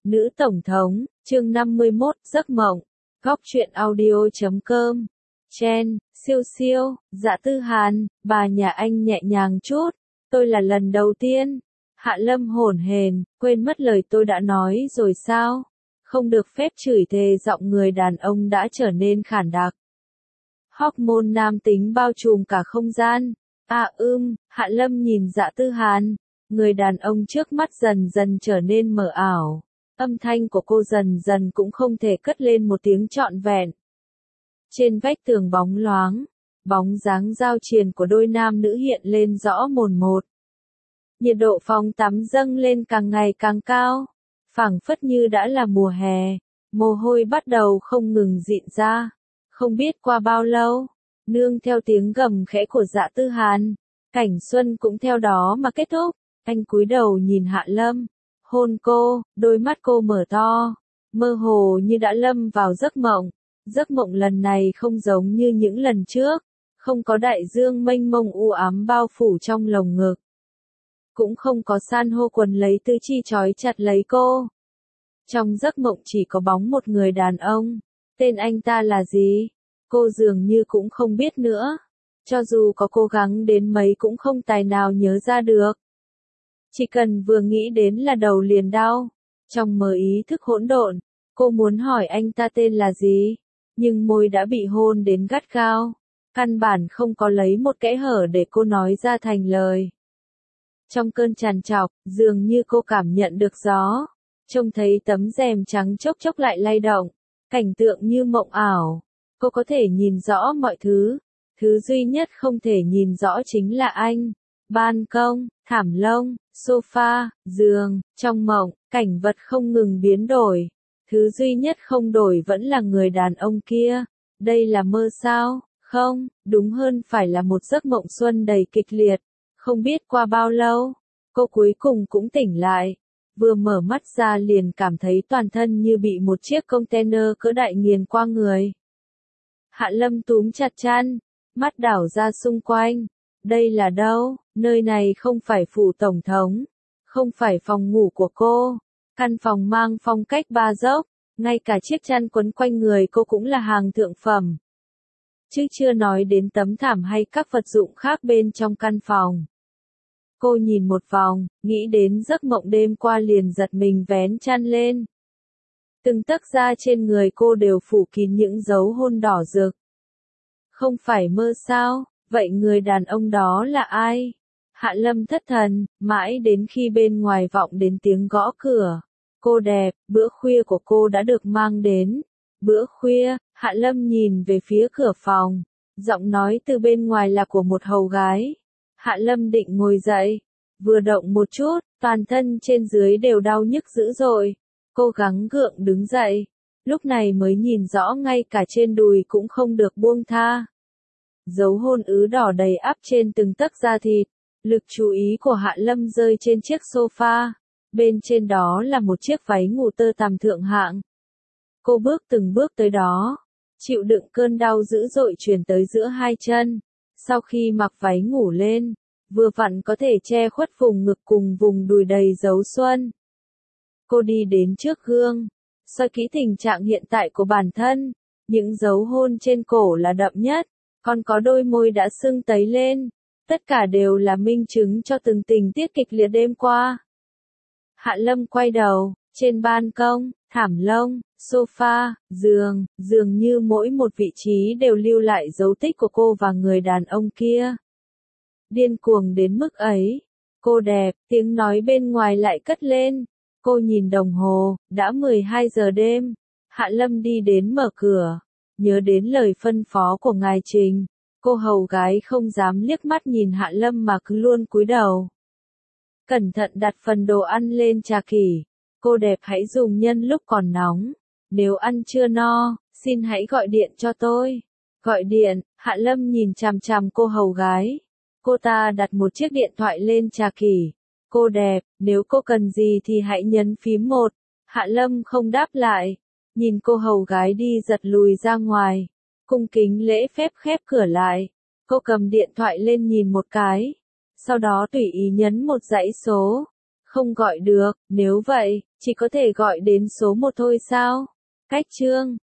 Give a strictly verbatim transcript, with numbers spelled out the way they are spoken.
Nữ Tổng thống, chương năm mươi mốt, giấc mộng. Góc truyện audio chấm com. Chen, siêu siêu, Dạ Tư Hàn, bà nhà anh nhẹ nhàng chút. Tôi là lần đầu tiên. Hạ Lâm hổn hển, quên mất lời tôi đã nói rồi sao? Không được phép chửi thề, giọng người đàn ông đã trở nên khản đặc. Hormone nam tính bao trùm cả không gian. À ưm, Hạ Lâm nhìn Dạ Tư Hàn. Người đàn ông trước mắt dần dần trở nên mờ ảo. Âm thanh của cô dần dần cũng không thể cất lên một tiếng trọn vẹn. Trên vách tường bóng loáng, bóng dáng giao triền của đôi nam nữ hiện lên rõ mồn một. Nhiệt độ phòng tắm dâng lên càng ngày càng cao, phảng phất như đã là mùa hè, mồ hôi bắt đầu không ngừng rịn ra. Không biết qua bao lâu, nương theo tiếng gầm khẽ của Dạ Tư Hàn, cảnh xuân cũng theo đó mà kết thúc. Anh cúi đầu nhìn Hạ Lâm, hôn cô, đôi mắt cô mở to, mơ hồ như đã lâm vào giấc mộng. Giấc mộng lần này không giống như những lần trước, không có đại dương mênh mông u ám bao phủ trong lồng ngực. Cũng không có san hô quần lấy tư chi trói chặt lấy cô. Trong giấc mộng chỉ có bóng một người đàn ông, tên anh ta là gì? Cô dường như cũng không biết nữa. Cho dù có cố gắng đến mấy cũng không tài nào nhớ ra được. Chỉ cần vừa nghĩ đến là đầu liền đau. Trong mờ ý thức hỗn độn, cô muốn hỏi anh ta tên là gì, nhưng môi đã bị hôn đến gắt gao, căn bản không có lấy một kẽ hở để cô nói ra thành lời. Trong cơn trằn trọc, dường như cô cảm nhận được gió, trông thấy tấm rèm trắng chốc chốc lại lay động, cảnh tượng như mộng ảo. Cô có thể nhìn rõ mọi thứ, thứ duy nhất không thể nhìn rõ chính là anh. Ban công, thảm lông, sofa, giường, trong mộng, cảnh vật không ngừng biến đổi. Thứ duy nhất không đổi vẫn là người đàn ông kia. Đây là mơ sao? Không, đúng hơn phải là một giấc mộng xuân đầy kịch liệt. Không biết qua bao lâu, cô cuối cùng cũng tỉnh lại. Vừa mở mắt ra liền cảm thấy toàn thân như bị một chiếc container cỡ đại nghiền qua người. Hạ Lâm túm chặt chăn, mắt đảo ra xung quanh. Đây là đâu? Nơi này không phải phủ tổng thống, không phải phòng ngủ của cô. Căn phòng mang phong cách ba dốc, ngay cả chiếc chăn quấn quanh người cô cũng là hàng thượng phẩm. Chứ chưa nói đến tấm thảm hay các vật dụng khác bên trong căn phòng. Cô nhìn một vòng, nghĩ đến giấc mộng đêm qua liền giật mình vén chăn lên. Từng tấc da trên người cô đều phủ kín những dấu hôn đỏ rực. Không phải mơ sao? Vậy người đàn ông đó là ai? Hạ Lâm thất thần, mãi đến khi bên ngoài vọng đến tiếng gõ cửa. Cô đẹp, bữa khuya của cô đã được mang đến. Bữa khuya, Hạ Lâm nhìn về phía cửa phòng. Giọng nói từ bên ngoài là của một hầu gái. Hạ Lâm định ngồi dậy. Vừa động một chút, toàn thân trên dưới đều đau nhức dữ dội. Cô gắng gượng đứng dậy. Lúc này mới nhìn rõ ngay cả trên đùi cũng không được buông tha. Dấu hôn ứ đỏ đầy ắp trên từng tấc da thịt. Lực chú ý của Hạ Lâm rơi trên chiếc sofa. Bên trên đó là một chiếc váy ngủ tơ tằm thượng hạng. Cô bước từng bước tới đó, chịu đựng cơn đau dữ dội truyền tới giữa hai chân. Sau khi mặc váy ngủ lên, vừa vặn có thể che khuất vùng ngực cùng vùng đùi đầy dấu xuân. Cô đi đến trước gương, soi kỹ tình trạng hiện tại của bản thân. Những dấu hôn trên cổ là đậm nhất, còn có đôi môi đã sưng tấy lên. Tất cả đều là minh chứng cho từng tình tiết kịch liệt đêm qua. Hạ Lâm quay đầu, trên ban công, thảm lông, sofa, giường, dường như mỗi một vị trí đều lưu lại dấu tích của cô và người đàn ông kia. Điên cuồng đến mức ấy. Cô đẹp, tiếng nói bên ngoài lại cất lên. Cô nhìn đồng hồ, đã mười hai giờ đêm. Hạ Lâm đi đến mở cửa. Nhớ đến lời phân phó của ngài Trình. Cô hầu gái không dám liếc mắt nhìn Hạ Lâm mà cứ luôn cúi đầu. Cẩn thận đặt phần đồ ăn lên trà kỷ. Cô đẹp hãy dùng nhân lúc còn nóng. Nếu ăn chưa no, xin hãy gọi điện cho tôi. Gọi điện, Hạ Lâm nhìn chằm chằm cô hầu gái. Cô ta đặt một chiếc điện thoại lên trà kỷ. Cô đẹp, nếu cô cần gì thì hãy nhấn phím một. Hạ Lâm không đáp lại. Nhìn cô hầu gái đi giật lùi ra ngoài. Cung kính lễ phép khép cửa lại. Cô cầm điện thoại lên nhìn một cái. Sau đó tùy ý nhấn một dãy số. Không gọi được, nếu vậy, Chỉ có thể gọi đến số một thôi sao? Cách chương